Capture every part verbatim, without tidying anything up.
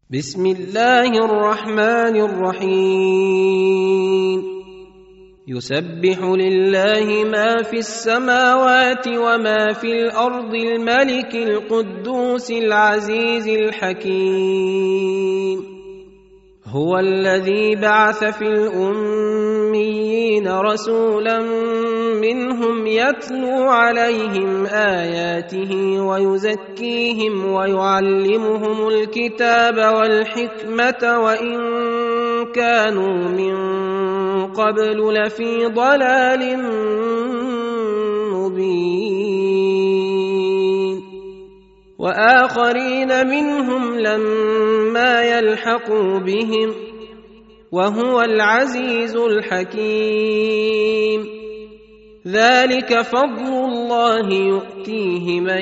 بسم الله الرحمن الرحيم يسبح لله ما في السماوات وما في الأرض الملك القدوس العزيز الحكيم هو الذي بعث في الأميين رسولا منهم يتلو عليهم آياته ويزكيهم ويعلمهم الكتاب والحكمة وإن كانوا من قبل لفي ضلال مبين وآخرين منهم لما يلحقوا بهم وهو العزيز الحكيم ذلك فضل الله يؤتيه من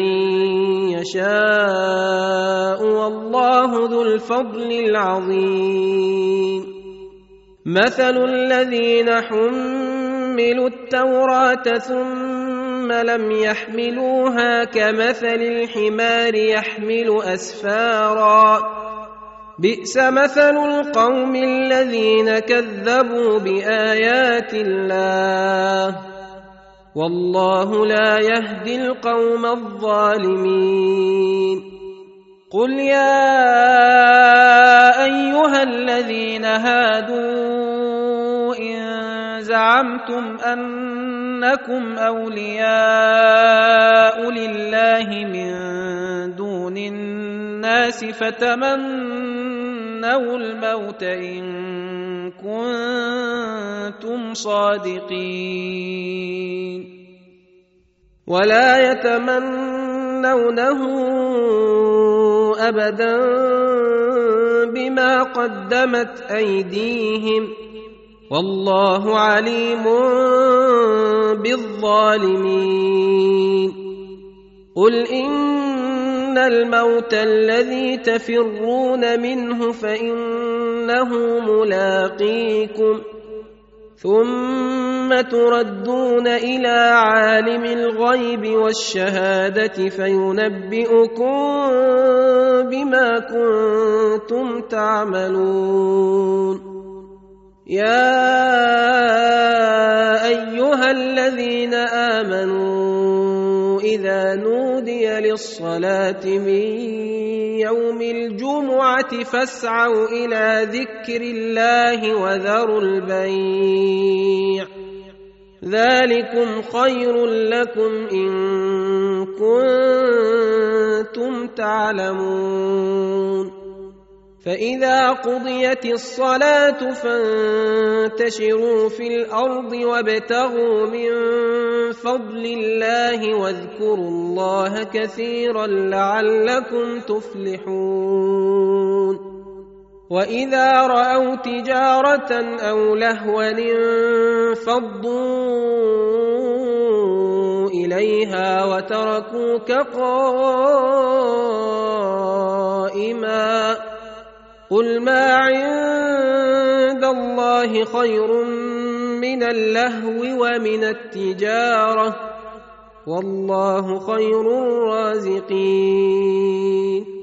يشاء والله ذو الفضل العظيم مثل الذين حملوا التوراة ثم لم يحملوها كمثل الحمار يحمل أسفارا بئس مثل القوم الذين كذبوا بآيات الله والله لا يهدي القوم الظالمين قل يا أيها الذين هادوا إن زعمتم أنكم أولياء لله من دون الناس فتمنوا الموت إن كنتم صادقين ولا يتمنونه أبدا بما قدمت أيديهم والله عليم بالظالمين قل إن الموت الذي تفرون منه فإنه ملاقيكم ثم تردون إلى عالم الغيب والشهادة فينبئكم بما كنتم تعملون يا أيها الذين آمنوا إذا نودي للصلاة من يوم الجمعة فاسعوا إلى ذكر الله وذروا البيع ذلكم خير لكم إن كنتم تعلمون فإذا قضيت الصلاة فانتشروا في الأرض وابتغوا من فضل الله واذكروا الله كثيرا لعلكم تفلحون وإذا رأوا تجارة أو لهوا انفضوا إليها وتركوك قائما قل ما عند الله خير من اللهو ومن التجارة والله خير الرازقين